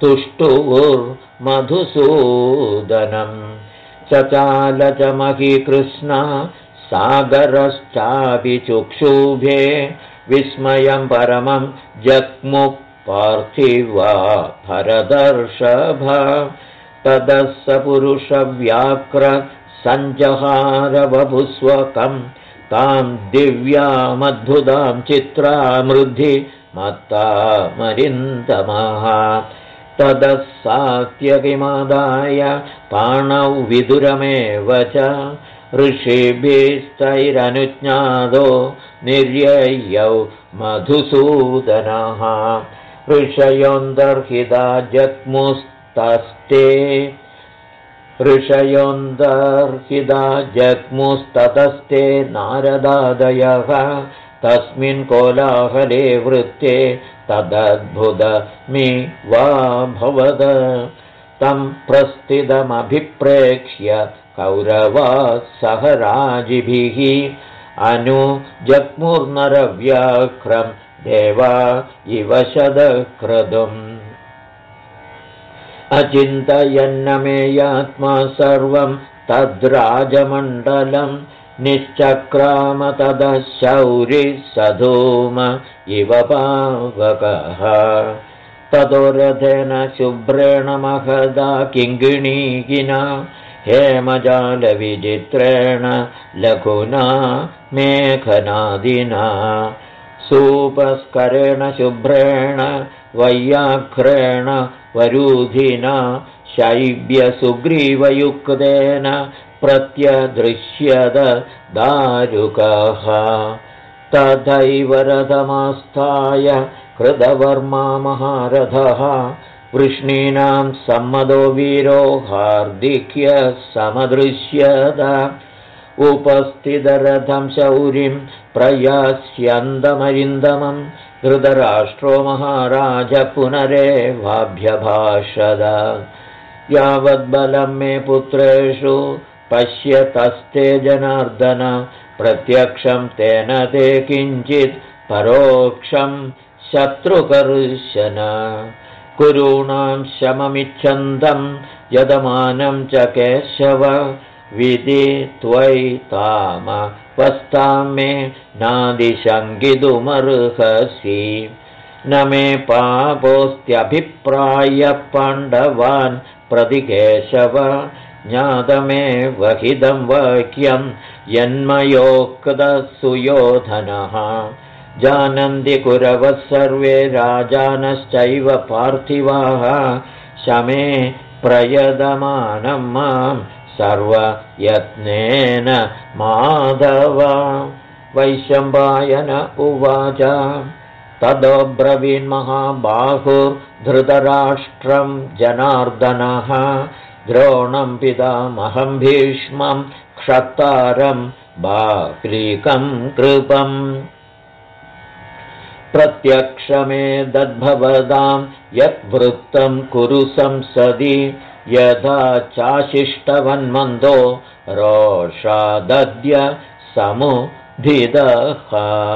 तुष्टुवुर्मधुसूदनं चचाल च महीकृष्णा सागरश्चापि चुक्षुभे विस्मयं परमं जग्मुः पार्थिवा भरदर्षभ ततः स पुरुषव्याघ्र सञ्जहारवभुस्वकं तां दिव्यामद्भुतां चित्रामृद्धि मत्तामरिन्दमः ततः सात्यकिमादाय पाणौ विदुरमेव च ऋषिभिस्तैरनुज्ञातो निर्ययौ मधुसूदनः ऋषयोऽन्तर्हिता जग्मुस्ततस्ते नारदादयः तस्मिन् कोलाहले वृत्ते तदद्भुतमिवाभवद तं प्रस्थितमभिप्रेक्ष्य कौरवाः सह राजिभिः अनुजग्मुर्नरव्याघ्रं देवा इव शतक्रतुम् अचिन्तयन्नमेयात्मा सर्वं तद्राजमण्डलं निश्चक्राम ततः शौरिः सधूम इव पावकः ततो रथेन शुभ्रेण महदा किङ्किणीकिना हेमजालविचित्रेण लघुना मेघनादिना सूपस्करेण शुभ्रेण वैयाघ्रेण वरूधिना शैब्यसुग्रीवयुक्तेन प्रत्यदृश्यत दारुकः तथैव रथमास्थाय कृतवर्मा महारथः वृष्णीनां सम्मदो वीरो हार्दिक्यः समदृश्यत उपस्थितरथं शौरिं प्रयास्यन्दमरिन्दमं धृतराष्ट्रो महाराज पुनरेवाभ्यभाषद यावद्बलं मे पुत्रेषु पश्यतस्ते जनार्दन प्रत्यक्षं तेन ते किञ्चित् परोक्षं शत्रुकर्शन कुरूणां शममिच्छन्दं यदमानं च केशव विधि त्वयितामवस्थां मे नादिशङ्कितुमर्हसि न मे पापोऽस्त्यभिप्राय पाण्डवान् प्रति केशव ज्ञातमेव हिदं वाक्यं यन्मयोक्तसुयोधनः जानन्ति कुरवः सर्वे राजानश्चैव पार्थिवाः शमे प्रयतमानं मां सर्वयत्नेन माधव वैशम्पायन उवाच ततो ब्रवीन्महाबाहुर्धृतराष्ट्रं जनार्दनः द्रोणं पितामहं भीष्मं क्षत्तारं बाह्लीकं कृपम् प्रत्यक्षमेतद्भवतां यद्वृत्तं कुरु संसदि यथा चाशिष्टवन्मन्दो रोषादद्य समुदितः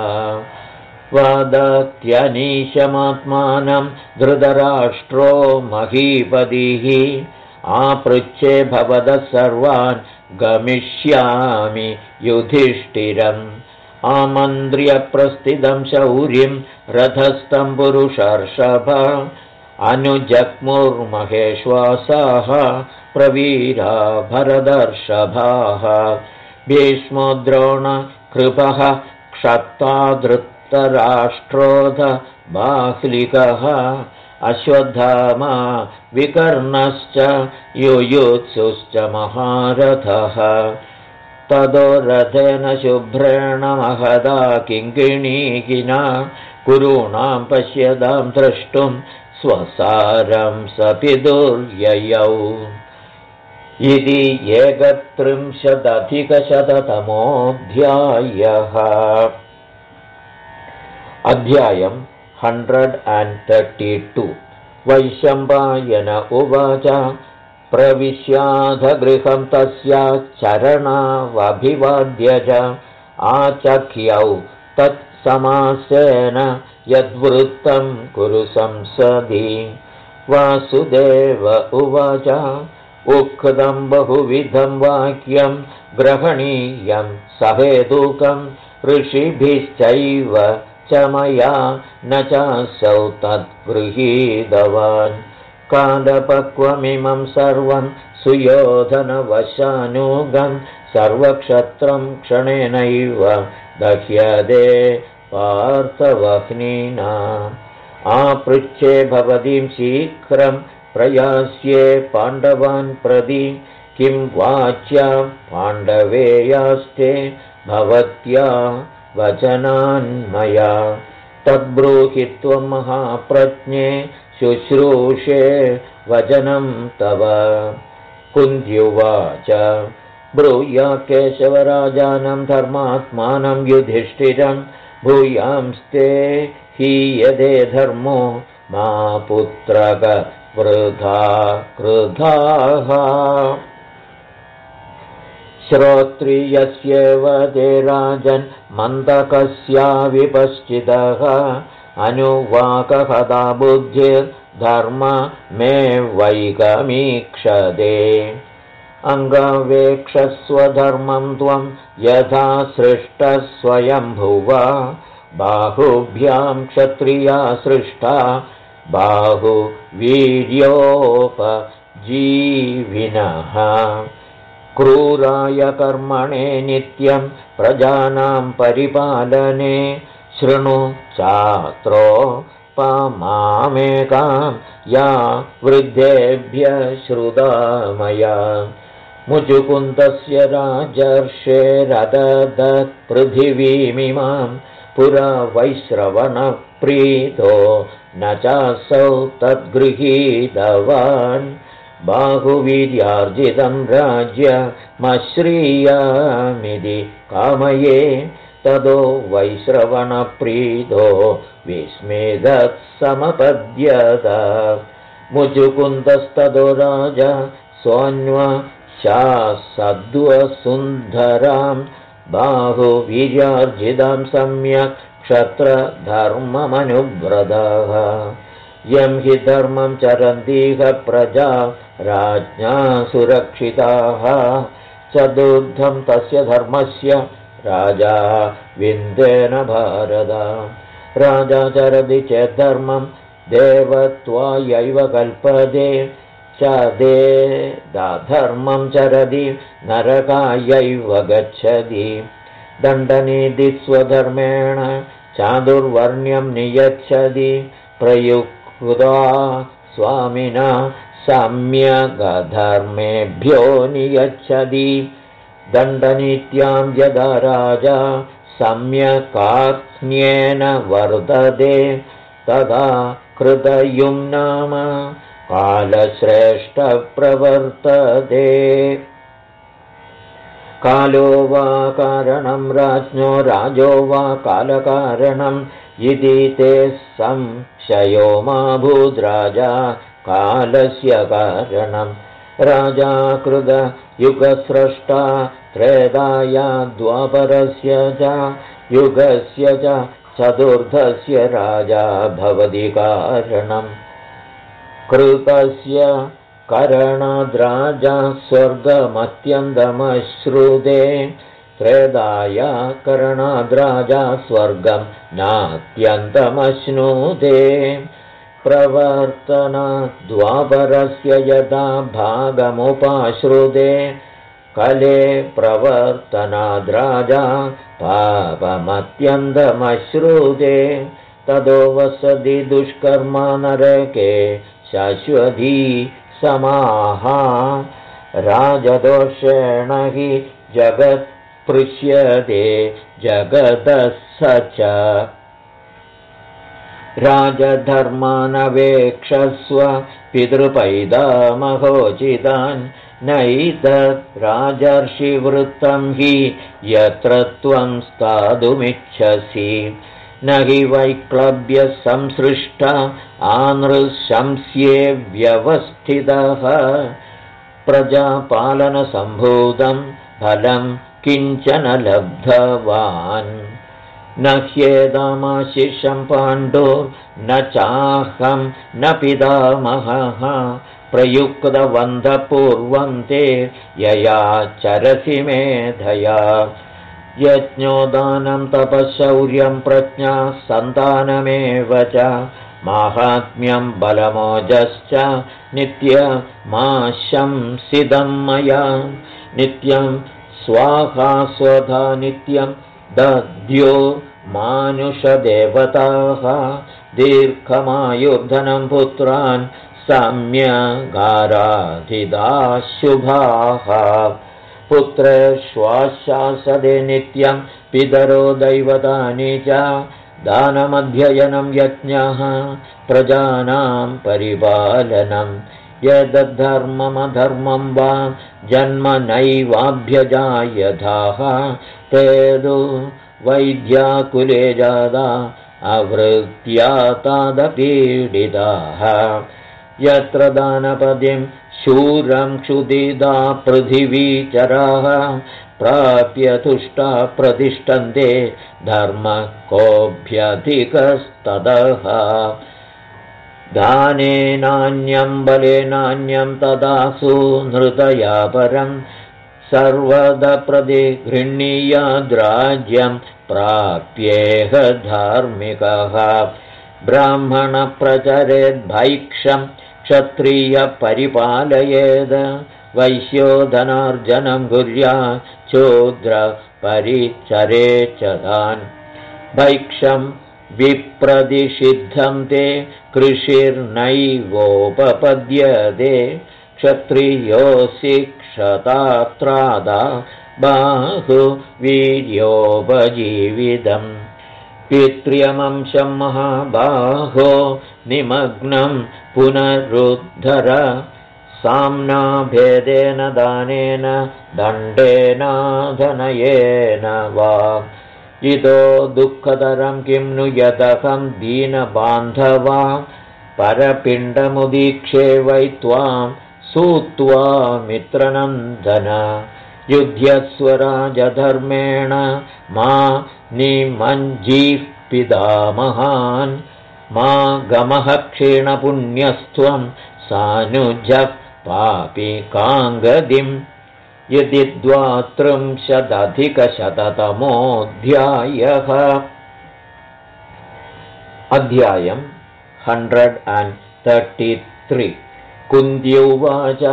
वदत्यनीशमात्मानं धृतराष्ट्रो महीपतिः आपृच्छे भवतः सर्वान् गमिष्यामि युधिष्ठिरम् आमन्त्र्य प्रस्थितं शौरिं रथस्थं पुरुषर्षभ अनुजग्मुर्महेश्वासाः प्रवीरा भरदर्षभाः भीष्मो द्रोणकृपः क्षत्तादृतराष्ट्रोध बाह्लिकः अश्वत्थामा विकर्णश्च युयुत्सुश्च महारथः ततो रथेन शुभ्रेण महदा किङ्किणीकिना कुरूणां पश्यतां द्रष्टुं स्वसारं सपितुर्ययौ इति 31अधिकशततमोऽध्यायः। अध्यायं 132 वैशम्पायन उवाच प्रविश्याधगृहं तस्या चरणावभिवाद्य च आचख्यौ तत्समासेन यद्वृत्तं कुरु संसदि वासुदेव उवाच उक्तं बहुविधं वाक्यं ग्रहणीयं सहेतुकं ऋषिभिश्चैव च मया न चासौ तद्गृहीतवान् कालपक्वमिमं सर्वं सुयोधनवशानुगं सर्वक्षत्रं क्षणेनैव दह्यते पार्थवह्निना आपृच्छे भवतीं शीघ्रं प्रयास्ये पाण्डवान् प्रति किं वाच्या पाण्डवेयास्ते भवत्या वचनान्मया तद्ब्रूहि त्वं महाप्रज्ञे शुश्रूषे वचनं तव कुन्त्युवाच ब्रूया केशवराजानं धर्मात्मानं युधिष्ठिरं भूयांस्ते हीयते धर्मो मा पुत्रक वृथा कृधाः श्रोत्रियस्येव ते राजन् मन्दकस्या विपश्चितः अनुवाकहता बुद्धिर्धर्म मे वैकमीक्षते अङ्गवेक्षस्वधर्मं त्वं यथा सृष्टः स्वयंभुवा बाहुभ्यां क्षत्रिया सृष्टा बाहुवीर्योपजीविनः क्रूराय कर्मणे नित्यं प्रजानां परिपालने शृणु चात्रोपमामेकां या वृद्धेभ्यः श्रुता मया मुचुकुन्दस्य राजर्षेरददत् पृथिवीमिमां पुरा वैश्रवणप्रीतो न चासौ तद्गृहीतवान् बाहुवीर्यार्जितं राज्यमश्रीयामिति कामये ततो वैश्रवणप्रीतो विस्मितः मुचुकुन्दस्ततो राजा सोऽन्वशासद्वसुन्धरां बाहुवीर्यार्जितां सम्यक् क्षत्रधर्ममनुव्रतः यं हि धर्मं चरन्तीह प्रजा राज्ञा सुरक्षिताः चतुर्थं तस्य धर्मस्य राजा विन्देन भारत राजा चरति चेद्धर्मं देवत्वायैव कल्पते चदेदाधर्मं चरति नरकायैव गच्छति दण्डनीतिस्वधर्मेण चादुर्वर्ण्यं नियच्छति प्रयुक्ता स्वामिना सम्यगधर्मेभ्यो नियच्छति दण्डनीत्यां यदा राजा सम्यकात्म्येन वर्तते तदा कृतयुं नाम कालश्रेष्ठः प्रवर्तते कालो वा कारणं राज्ञो राजो वा कालकारणम् इति ते संशयो मा भूद्राजा कालस्य कारणं राजा कृतयुगस्रष्टा त्रेधाया द्वापरस्य च युगस्य च चतुर्थस्य राजा भवति कारणम् कृतस्य करणाद्राजा स्वर्गमत्यन्तमश्रुते त्रेधाया करणाद्राजा स्वर्गं नात्यन्तमश्नुते प्रवर्तनाद्वापरस्य यदा भागमुपाश्रुते कले प्रवर्तनाद्राजा पापमत्यन्तमश्रुते तदो वसति दुष्कर्मा नरके शाश्वती समाहा राजदोषेण हि जगत्पृश्यते जगतः स च राजधर्मानवेक्षस्व पितृपैतामहोचितान् नैतद्राजर्षिवृत्तं हि यत्र त्वं स्थातुमिच्छसि न हि वैक्लव्यसंसृष्ट आनृशंस्ये व्यवस्थितः प्रजापालनसम्भूतं फलं किञ्चन लब्धवान् न ह्येदामाशिषं पाण्डो न चाहं न पितामहः प्रयुक्तवन्तपूर्वं ते यया चरसि मेधया यज्ञोदानं तपःशौर्यं प्रज्ञा सन्तानमेव च माहात्म्यं बलमोजश्च नित्यमाशंसितं मया नित्यं स्वाहा स्वधा नित्यं दद्यो मानुषदेवताः दीर्घमायुर्धनं पुत्रान् सम्यगाराधिताः शुभाः पुत्रेष्वाशासदे नित्यं पितरो दैवतानि च दानमध्ययनं यज्ञः प्रजानां परिपालनं यदद्धर्ममधर्मं वा जन्म नैवाभ्यजायथाः तेदु वैद्याकुले जाता आवृत्या तादपीडिताः यत्र दानपदिं शूरं क्षुदिता पृथिवीचराः प्राप्य तुष्टा प्रतिष्ठन्ते धर्म कोऽभ्यधिकस्ततः दानेनान्यं बलेनान्यं तदा सुनृतया परं सर्वदप्रतिगृह्णीयाद्राज्यं प्राप्येह धार्मिकः ब्राह्मणप्रचरेद्भैक्षं क्षत्रियपरिपालयेद वैश्योधनार्जनं कुर्यात् शूद्रपरिचरे च तान् भैक्षं विप्रतिषिद्धं ते कृषिर्नैवोपपद्यते क्षत्रियोऽसि क्षतात्रादा बाहुवीर्योपजीवितम् पितृयमंशं महाबाहो निमग्नं पुनरुद्धर साम्नाभेदेन दानेन दण्डेनाधनयेन वा इतो दुःखतरं किं नु यदहं दीनबान्धवा परपिण्डमुदीक्षे वै त्वां सूत्वा मित्रनन्दन युध्यस्वराजधर्मेण मा निमञ्जीः पितामहान् मा गमः क्षीणपुण्यस्त्वं सानुजः पापिकाङ्गदिम् यदि 32-शताधिकशततमोऽध्यायः अध्यायम् 133 कुन्त्युवाच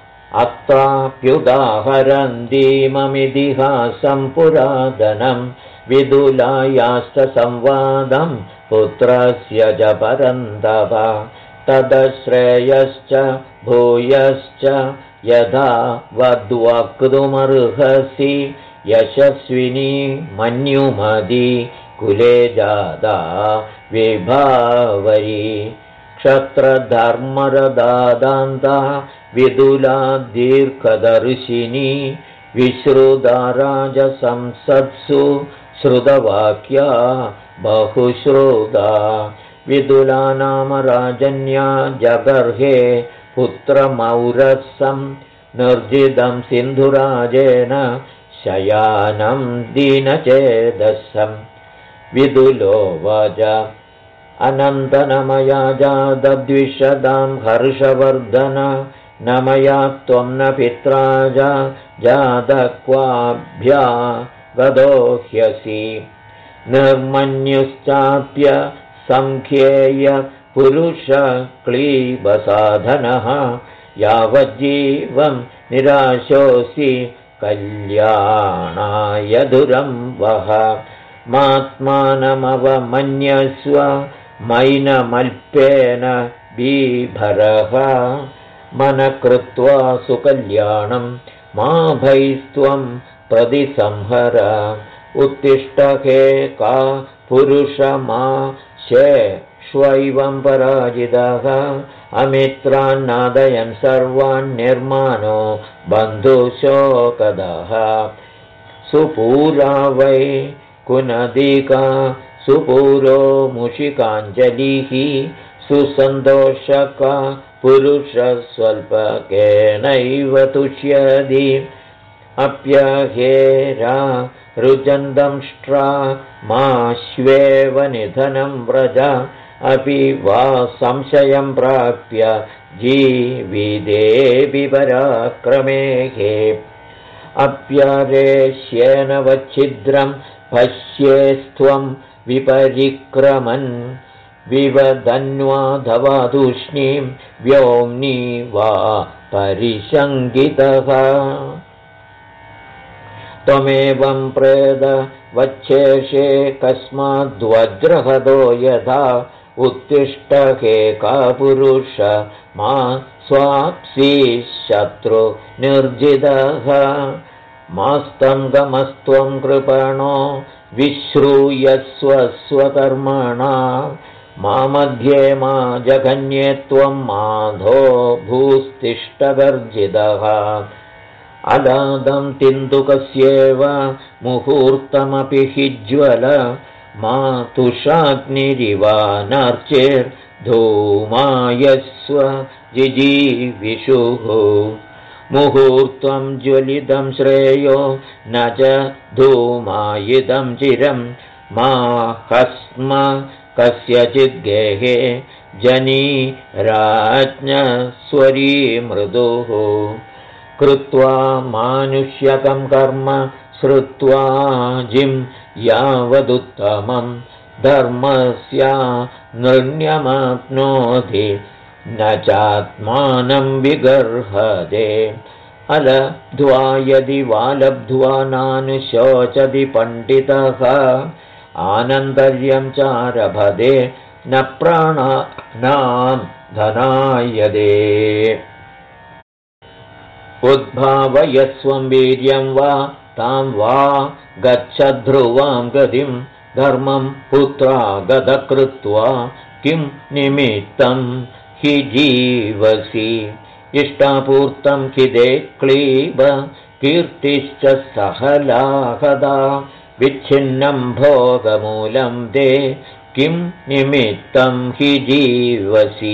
अत्राप्युदाहरन्तीममितिहासं पुरातनं विदुलायास्तसंवादं पुत्रस्य च परन्तप तदश्रेयश्च भूयश्च यथा वद्वक्तुमर्हसि यशस्विनी मन्युमदी कुले जाता विभावरी क्षत्रधर्मरदादान्ता विदुला दीर्घदर्शिनी विश्रुता राजसंसत्सु श्रुतवाक्या बहुश्रुता विदुला नाम राजन्या जगर्हे पुत्रमौरसं निर्जितं सिन्धुराजेन शयानं दीनचेदसं विदुलोवाच अनन्तनमया जातद्विषदां हर्षवर्धन न मया त्वं न पित्रा जातक्वाभ्या गतो ह्यसि निर्मन्युश्चाप्य संख्येय पुरुषक्लीबसाधनः यावज्जीवं निराशोऽसि कल्याणाय दुरं वः मात्मानमवमन्यस्व मैनमल्पेन बीभरः मनकृत्वा सुकल्याणं मा भैस्त्वं प्रतिसंहर उत्तिष्ठके का पुरुषमा शेष्वैवं पराजितः अमित्रान्नादयन् सर्वान् निर्मानो बन्धुशोकदः सुपूरा वै कुनदिका सुपूरो मुषिकाञ्जलिः सुसन्तोषका पुरुषस्वल्पकेनैव तुष्यति अप्यहेरा रुजन्दंष्ट्रा माश्वेव निधनं व्रज अपि वा संशयं प्राप्य जीवितेऽपि पराक्रमेः अप्यरेष्येन वच्छिद्रं पश्येस्त्वं विपरिक्रमन् विवदन्वाधवा तूष्णीं व्योम्नि वा परिशङ्कितः त्वमेवं प्रेद वच्छेषे कस्माद्वज्रहदो यथा उत्तिष्ठके का पुरुष मा स्वाप्सि शत्रु निर्जितः मास्तं गमस्त्वं कृपणो विश्रूयस्व स्वकर्मणा मा मध्ये मा जघन्ये त्वं माधो भूस्तिष्ठगर्जितः अदादं तिन्दुकस्येव मुहूर्तमपि हि ज्वल मा तुषाग्निरिवानार्चेर्धूमायस्व जिजीविषुः मुहूर्तं ज्वलितं श्रेयो न च धूमायिदं चिरं मा हस्म कस्यचिद्गेहे जनी राज्ञस्वरी मृदुः कृत्वा मानुष्यकं कर्म श्रुत्वा जिं यावदुत्तमं धर्मस्या नृण्यमाप्नोति न चात्मानं विगर्हते अलब्ध्वा यदि वा लब्ध्वा नानुशोचति पण्डितः आनन्तर्यं चारभते न प्राणानां धनायदे उद्भावयस्वं वीर्यं वा तां वा गच्छध्रुवां गतिं धर्मं पुत्रागतकृत्वा किं निमित्तं हि जीवसि इष्टापूर्तं खिदे क्लीब कीर्तिश्च सहलाहदा विच्छिन्नं भोगमूलं ते किं निमित्तं हि जीवसि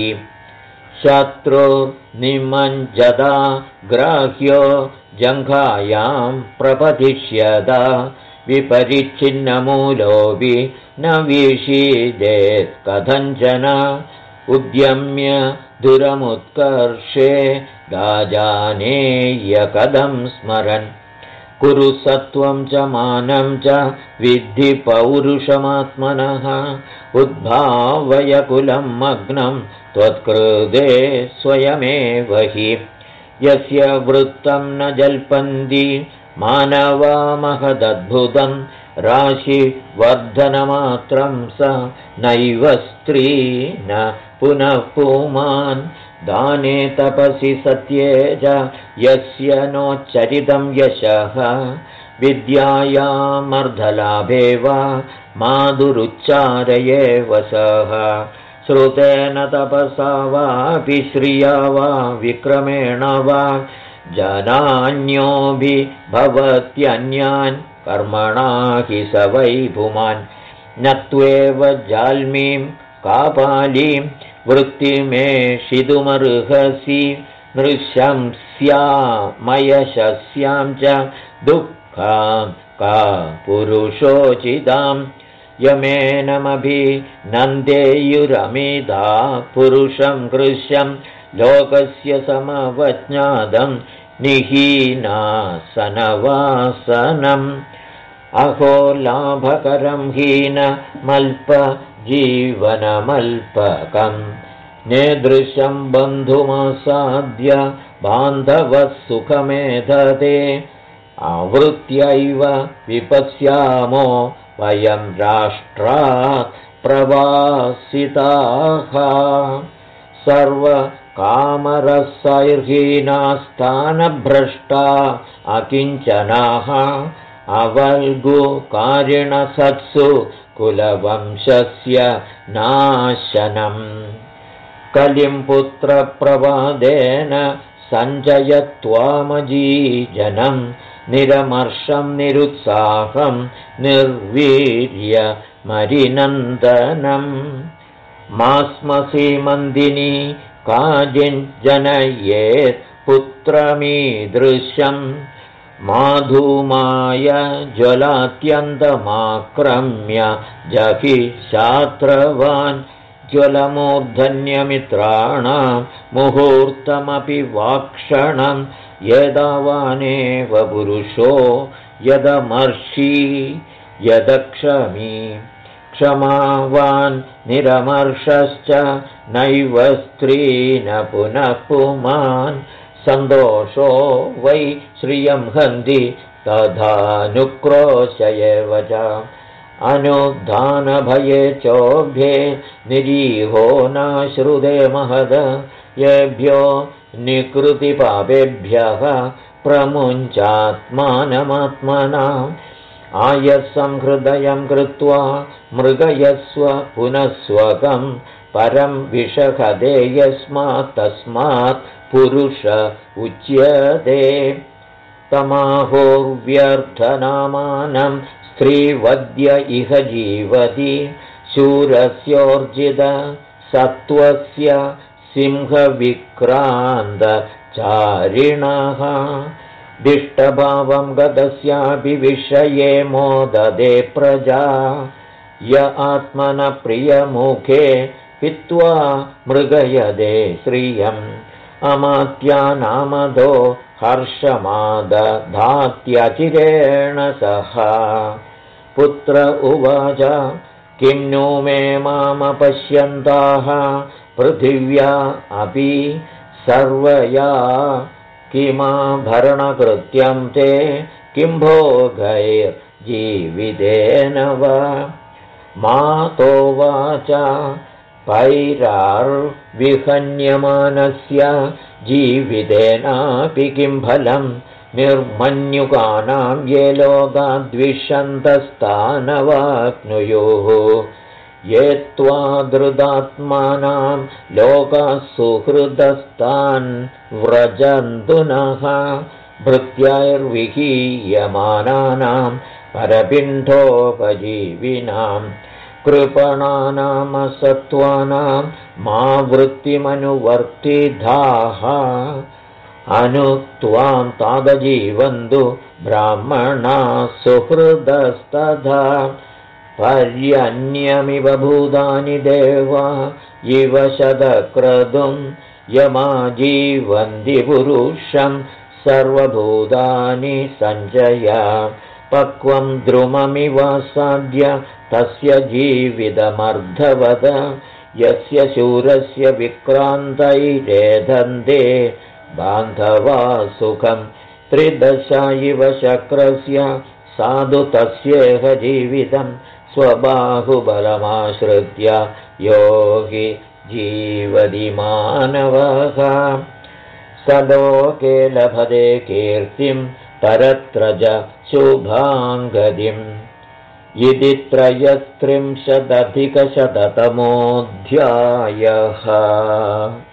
शत्रुर्निमञ्जदा ग्राह्यो जङ्घायां प्रपतिष्यदा विपरिच्छिन्नमूलोऽपि न विषीदेत् कथञ्चन उद्यम्य दुरमुत्कर्षे दाजानेय कदं स्मरन् कुरु सत्वं च मानं च विद्धि पौरुषमात्मनः उद्भावय कुलं मग्नं त्वत्कृते स्वयमेव हि यस्य वृत्तं न जल्पन्ति मानवा महदद्भुतं राशिवर्धनमात्रं स नैव स्त्री न पुनः पुमान् दाने तपसि सत्ये च यस्य नोच्चरितं यशः विद्यायामर्धलाभे वा माधुरुच्चारयेव सः श्रुतेन तपसा वापि श्रिया वा विक्रमेण वा जनान्योऽभिभवत्यन्यान् कर्मणा हि स वै पुमान् न त्वेव जाल्मीं कापालीं वृत्तिमेषितुमर्हसि नृशंस्यामयशस्यां च दुःखां का पुरुषोचितां यमेनमभिनन्देयुरमिधा पुरुषं कृश्यं लोकस्य समवज्ञातं निहीनासनवासनम् अहो लाभकरं हीनमल्प जीवनमल्पकम् नेदृशं बन्धुमसाद्य बान्धवः सुखमेधते आवृत्यैव विपश्यामो वयं राष्ट्रात् प्रवासिताः सर्वकामरसैर्हीनास्थानभ्रष्टा अकिञ्चनाः अवल्गुकारिणसत्सु कुलवंशस्य नाशनम् कलिं पुत्रप्रवादेन सञ्जयत्वामजीजनं निरमर्षं निरुत्साहं निर्वीर्यमरिनन्दनम् मास्मसीमन्दिनी काजिञ्जनयेत् पुत्रमीदृशम् माधूमाय ज्वलात्यन्तमाक्रम्य जहि शात्रवान् ज्वलमूर्धन्यमित्राणां मुहूर्तमपि वाक्षणं यदावानेव पुरुषो यदमर्षी यदक्षमी क्षमावान् निरमर्षश्च नैव स्त्री न पुनः पुमान् सन्तोषो वै श्रियं हन्ति तथानुक्रोश एव च अनुद्धानभये चोभ्ये निरीहो नाश्रुते महद येभ्यो निकृतिपापेभ्यः प्रमुञ्चात्मानमात्मनाम् आयसंहृदयं कृत्वा मृगयस्व पुनः स्वकं परं विषखदे यस्मात् तस्मात् पुरुष उच्यते तमाहोर्व्यर्थनामानं स्त्रीवद्य इह जीवति शूरस्योर्जित सत्त्वस्य सिंहविक्रान्तचारिणः दिष्टभावं गतस्यापि विषये मोददे प्रजा य आत्मनप्रियमुखे हित्वा मृगयदे श्रियम् अमात्यानामधो हर्षमादधात्यचिरेण सह पुत्र उवाच किं नु मे मामपश्यन्ताः पृथिव्या अपि सर्वया किमाभरणकृत्यं ते किं भोगैर्जीवितेन वा मातोवाच पैरार्विहन्यमानस्य जीवितेनापि किं फलं निर्मन्युकानां ये लोकाद्विषन्तस्तानवाप्नुयुः ये त्वादृदात्मानां लोकाः सुहृदस्तान् व्रजन्तुनः भृत्यैर्विहीयमानानां परपिण्डोपजीविनां कृपणानामसत्त्वानां मा वृत्तिमनुवर्तिधाः अनुत्वां तादजीवन्तु ब्राह्मणाः सुहृदस्तथा पर्यन्यमिव भूतानि देवा इव शतक्रतुं यमाजीवन्ति पुरुषं सर्वभूतानि सञ्जय पक्वं द्रुममिवासाद्य तस्य जीवितमर्धवद यस्य शूरस्य विक्रान्तैरेधन्ते बान्धवा सुखं त्रिदशा इव शक्रस्य साधु तस्येह जीवितं स्वबाहुबलमाश्रित्य यो हि जीवति मानवः स लोके लभते कीर्तिं परत्र च शुभाङ्गतिम् इति 33 अधिकशततमोऽध्यायः।